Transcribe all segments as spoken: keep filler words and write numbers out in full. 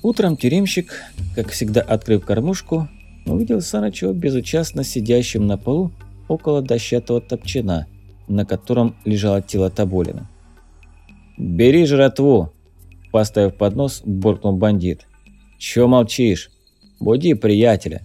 Утром тюремщик, как всегда открыв кормушку, увидел Сарычева безучастно сидящим на полу около дощатого топчана, на котором лежало тело Тоболина. «Бери жратву!» – поставив поднос, буркнул бандит. «Чё молчишь? Буди приятеля!»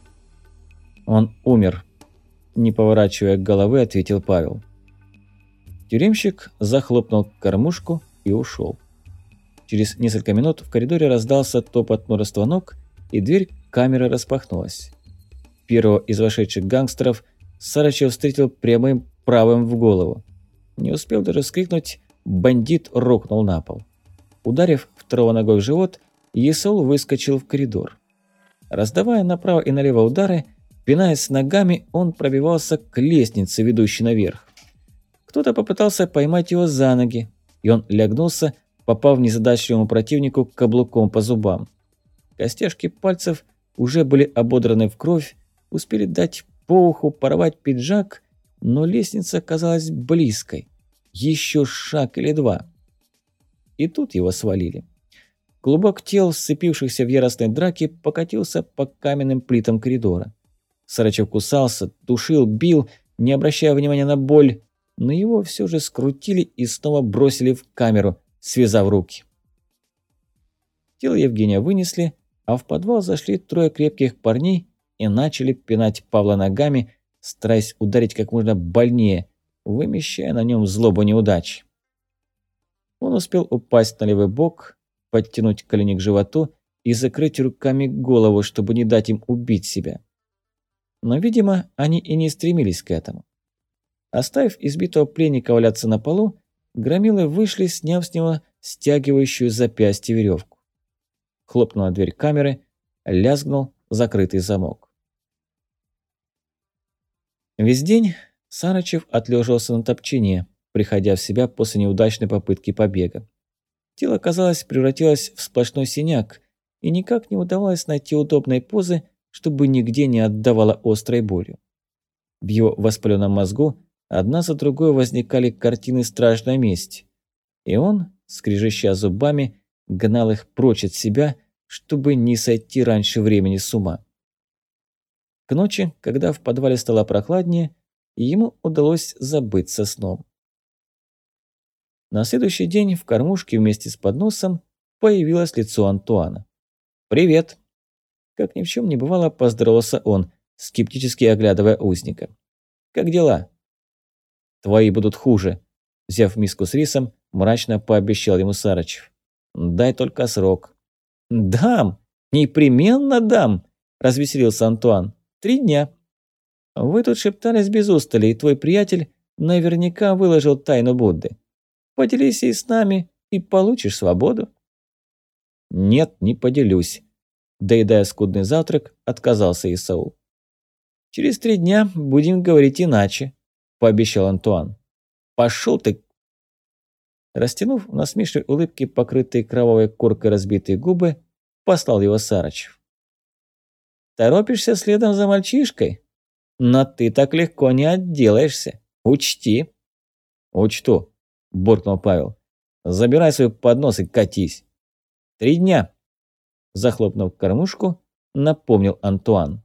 «Он умер», – не поворачивая головы, ответил Павел. Тюремщик захлопнул кормушку и ушел. Через несколько минут в коридоре раздался топот множества ног, и дверь камеры распахнулась. Первого из вошедших гангстеров Сарычев встретил прямым правым в голову. Не успел даже вскрикнуть, бандит рухнул на пол. Ударив второго ногой в живот, Есаул выскочил в коридор. Раздавая направо и налево удары, пинаясь ногами, он пробивался к лестнице, ведущей наверх. Кто-то попытался поймать его за ноги, и он лягнулся, попав незадачливому противнику каблуком по зубам. Костяшки пальцев уже были ободраны в кровь, успели дать по уху, порвать пиджак, но лестница казалась близкой. Еще шаг или два. И тут его свалили. Клубок тел, сцепившихся в яростной драке, покатился по каменным плитам коридора. Сарычев кусался, душил, бил, не обращая внимания на боль, но его все же скрутили и снова бросили в камеру, связав руки. Тело Евгения вынесли, а в подвал зашли трое крепких парней и начали пинать Павла ногами, стараясь ударить как можно больнее, вымещая на нем злобу неудачи. Он успел упасть на левый бок, подтянуть колени к животу и закрыть руками голову, чтобы не дать им убить себя. Но, видимо, они и не стремились к этому. Оставив избитого пленника валяться на полу, громилы вышли, сняв с него стягивающую запястье веревку. Хлопнула дверь камеры, лязгнул закрытый замок. Весь день Сарычев отлеживался на топчине, приходя в себя после неудачной попытки побега. Тело, казалось, превратилось в сплошной синяк, и никак не удавалось найти удобной позы, чтобы нигде не отдавало острой болью. В его воспаленном мозгу одна за другой возникали картины страшной мести, и он, скрежеща зубами, гнал их прочь от себя, чтобы не сойти раньше времени с ума. К ночи, когда в подвале стало прохладнее, ему удалось забыться сном. На следующий день в кормушке вместе с подносом появилось лицо Антуана. «Привет!» Как ни в чем не бывало, поздоровался он, скептически оглядывая узника. «Как дела?» «Твои будут хуже», – взяв миску с рисом, мрачно пообещал ему Сарычев. «Дай только срок». «Дам! Непременно дам!» – развеселился Антуан. «Три дня. Вы тут шептались без устали, и твой приятель наверняка выложил тайну Будды. Поделись ей с нами, и получишь свободу». «Нет, не поделюсь», – доедая скудный завтрак, отказался Исаул. «Через три дня будем говорить иначе», – пообещал Антуан. «Пошел ты!» Растянув в насмешливой улыбке покрытые кровавой коркой разбитые губы, послал его Сарычев. «Торопишься следом за мальчишкой? Но ты так легко не отделаешься. Учти!» «Учту!» – буркнул Павел. «Забирай свой поднос и катись!» «Три дня!» – захлопнув кормушку, напомнил Антуан.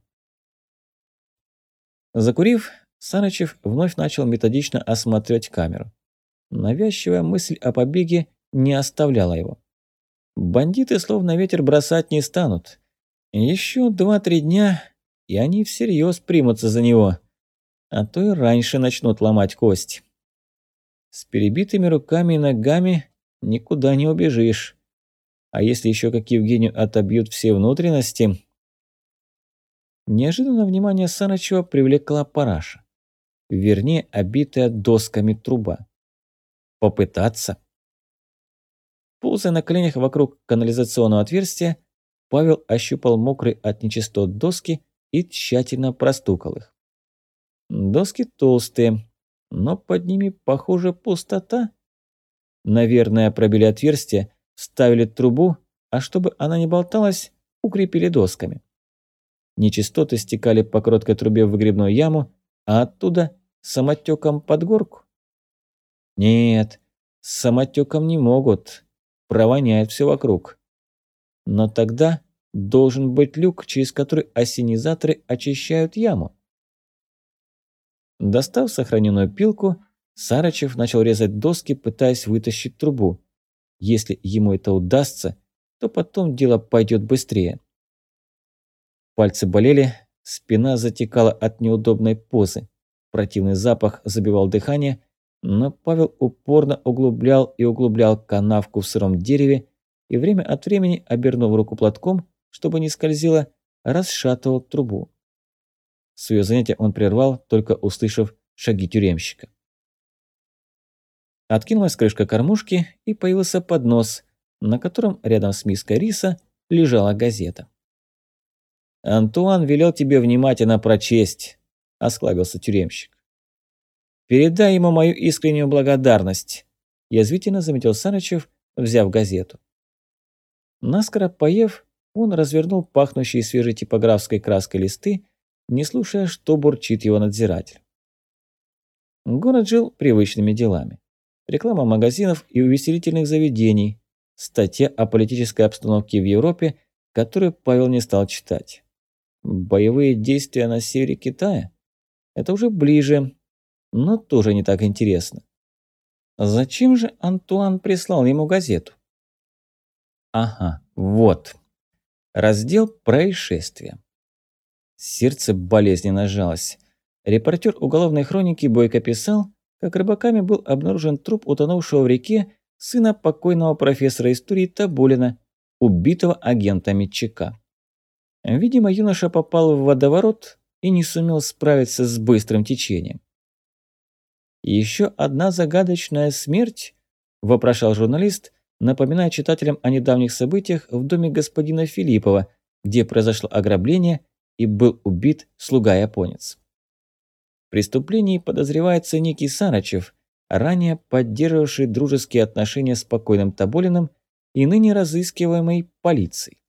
Закурив, Сарычев вновь начал методично осматривать камеру. Навязчивая мысль о побеге не оставляла его. Бандиты словно ветер бросать не станут. Еще два-три дня, и они всерьез примутся за него, а то и раньше начнут ломать кость. С перебитыми руками и ногами никуда не убежишь. А если еще как Евгению отобьют все внутренности... Неожиданно внимание Сарычева привлекла параша. Вернее, обитая досками труба. Попытаться? Ползая на коленях вокруг канализационного отверстия, Павел ощупал мокрые от нечистот доски и тщательно простукал их. Доски толстые, но под ними, похоже, пустота. Наверное, пробили отверстие, вставили трубу, а чтобы она не болталась, укрепили досками. Нечистоты стекали по короткой трубе в выгребную яму, а оттуда самотеком под горку. Нет, самотеком не могут, провоняет все вокруг. Но тогда должен быть люк, через который ассенизаторы очищают яму. Достав сохраненную пилку, Сарычев начал резать доски, пытаясь вытащить трубу. Если ему это удастся, то потом дело пойдет быстрее. Пальцы болели, спина затекала от неудобной позы. Противный запах забивал дыхание, но Павел упорно углублял и углублял канавку в сыром дереве и время от времени, обернув руку платком, чтобы не скользило, расшатывал трубу. Своё занятие он прервал, только услышав шаги тюремщика. Откинулась крышка кормушки, и появился поднос, на котором рядом с миской риса лежала газета. «Антуан велел тебе внимательно прочесть», – осклабился тюремщик. «Передай ему мою искреннюю благодарность», – язвительно заметил Сарычев, взяв газету. Наскоро поев, он развернул пахнущие свежей типографской краской листы, не слушая, что бурчит его надзиратель. Город жил привычными делами. Реклама магазинов и увеселительных заведений, статья о политической обстановке в Европе, которую Павел не стал читать. Боевые действия на севере Китая? Это уже ближе, но тоже не так интересно. Зачем же Антуан прислал ему газету? Ага, вот. Раздел «Происшествия». Сердце болезненно сжалось. Репортер уголовной хроники бойко писал, как рыбаками был обнаружен труп утонувшего в реке сына покойного профессора истории Тоболина, убитого агентами ЧК. Видимо, юноша попал в водоворот и не сумел справиться с быстрым течением. «Еще одна загадочная смерть?» – вопрошал журналист, напоминая читателям о недавних событиях в доме господина Филиппова, где произошло ограбление и был убит слуга-японец. В преступлении подозревается некий Сарычев, ранее поддерживавший дружеские отношения с покойным Тоболиным и ныне разыскиваемый полицией.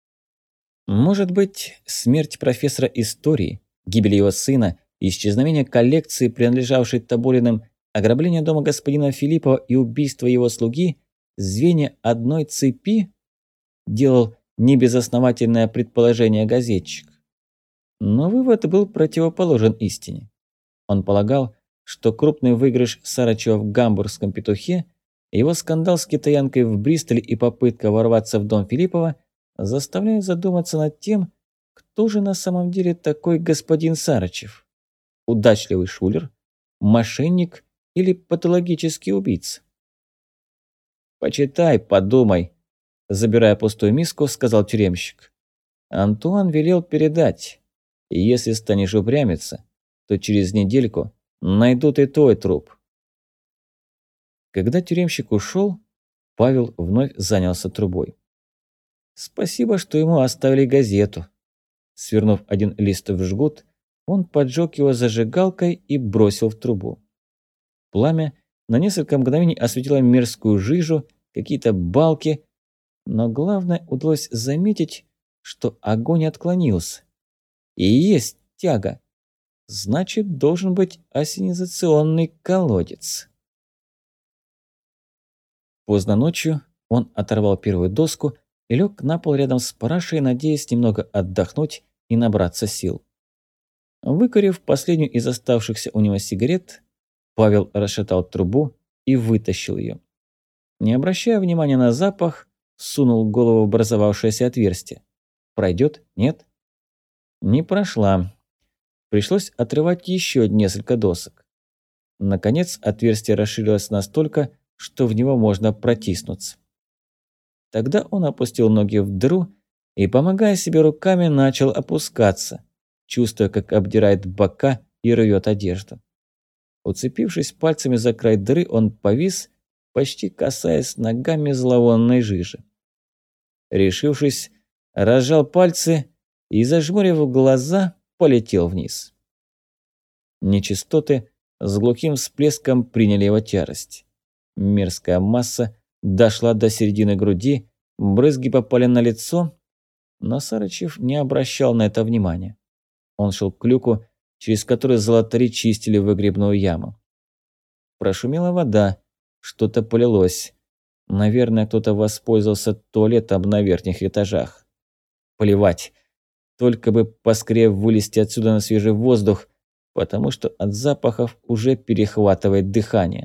Может быть, смерть профессора истории, гибель его сына, исчезновение коллекции, принадлежавшей Тоболиным, ограбление дома господина Филиппова и убийство его слуги – звенья одной цепи? Делал небезосновательное предположение газетчик. Но вывод был противоположен истине. Он полагал, что крупный выигрыш Сарычева в гамбургском петухе, его скандал с китаянкой в Бристоле и попытка ворваться в дом Филиппова заставляют задуматься над тем, кто же на самом деле такой господин Сарычев. Удачливый шулер, мошенник или патологический убийца? «Почитай, подумай», – забирая пустую миску, сказал тюремщик. «Антуан велел передать, и если станешь упрямиться, то через недельку найдут и твой труп». Когда тюремщик ушел, Павел вновь занялся трубой. Спасибо, что ему оставили газету. Свернув один лист в жгут, он поджег его зажигалкой и бросил в трубу. Пламя на несколько мгновений осветило мерзкую жижу, какие-то балки, но главное удалось заметить, что огонь отклонился. И есть тяга. Значит, должен быть ассенизационный колодец. Поздно ночью он оторвал первую доску и лег на пол рядом с парашей, надеясь немного отдохнуть и набраться сил. Выкурив последнюю из оставшихся у него сигарет, Павел расшатал трубу и вытащил ее. Не обращая внимания на запах, сунул голову в образовавшееся отверстие. Пройдет? Нет? Не прошла. Пришлось отрывать еще несколько досок. Наконец отверстие расширилось настолько, что в него можно протиснуться. Тогда он опустил ноги в дыру и, помогая себе руками, начал опускаться, чувствуя, как обдирает бока и рвет одежду. Уцепившись пальцами за край дыры, он повис, почти касаясь ногами зловонной жижи. Решившись, разжал пальцы и, зажмурив глаза, полетел вниз. Нечистоты с глухим всплеском приняли его тяжесть. Мерзкая масса дошла до середины груди, брызги попали на лицо, но Сарычев не обращал на это внимания. Он шел к люку, через который золотари чистили выгребную яму. Прошумела вода, что-то полилось. Наверное, кто-то воспользовался туалетом на верхних этажах. Плевать. Только бы поскорее вылезти отсюда на свежий воздух, потому что от запахов уже перехватывает дыхание.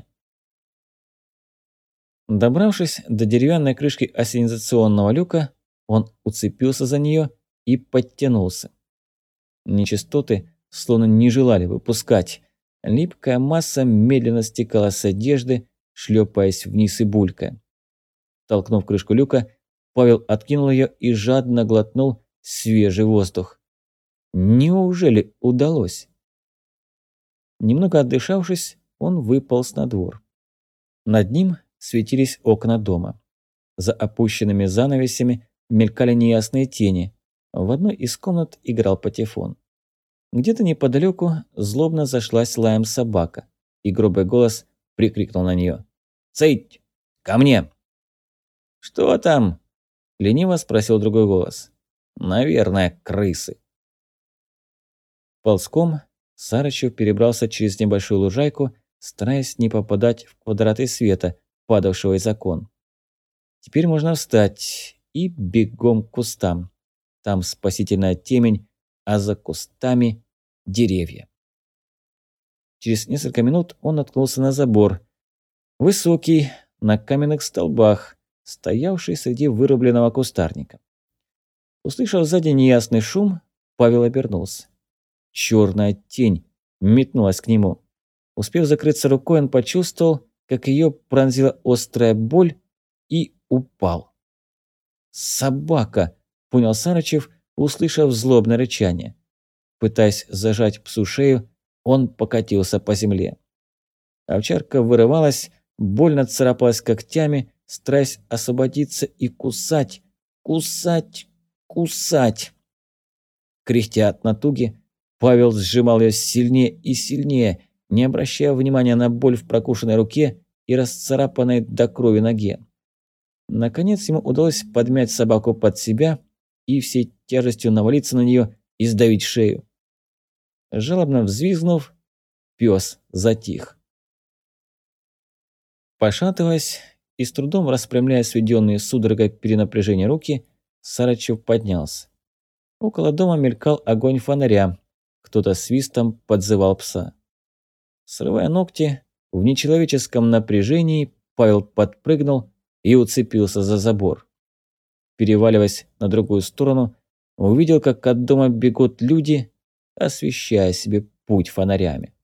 Добравшись до деревянной крышки ассенизационного люка, он уцепился за нее и подтянулся. Нечистоты словно не желали выпускать. Липкая масса медленно стекала с одежды, шлепаясь вниз и булькая. Толкнув крышку люка, Павел откинул ее и жадно глотнул свежий воздух. Неужели удалось? Немного отдышавшись, он выполз на двор. Над ним светились окна дома. За опущенными занавесями мелькали неясные тени. В одной из комнат играл патефон. Где-то неподалеку злобно зашлась лаем собака, и грубый голос прикрикнул на нее. «Цыть! Ко мне!» «Что там?» – лениво спросил другой голос. «Наверное, крысы». Ползком Сарычев перебрался через небольшую лужайку, стараясь не попадать в квадраты света, падавшего из окон. Теперь можно встать и бегом к кустам. Там спасительная темень, а за кустами деревья. Через несколько минут он наткнулся на забор. Высокий, на каменных столбах, стоявший среди вырубленного кустарника. Услышав сзади неясный шум, Павел обернулся. Черная тень метнулась к нему. Успев закрыться рукой, он почувствовал, как ее пронзила острая боль, и упал. «Собака!» – понял Сарычев, услышав злобное рычание. Пытаясь зажать псу шею, он покатился по земле. Овчарка вырывалась, больно царапалась когтями, стараясь освободиться и кусать, кусать, кусать. Кряхтя от натуги, Павел сжимал ее сильнее и сильнее, не обращая внимания на боль в прокушенной руке и расцарапанной до крови ноге. Наконец ему удалось подмять собаку под себя и всей тяжестью навалиться на нее и сдавить шею. Жалобно взвизгнув, пес затих. Пошатываясь и с трудом распрямляя сведенные судорогой перенапряжения руки, Сарычев поднялся. Около дома мелькал огонь фонаря, кто-то свистом подзывал пса. Срывая ногти, в нечеловеческом напряжении Павел подпрыгнул и уцепился за забор. Переваливаясь на другую сторону, увидел, как от дома бегут люди, освещая себе путь фонарями.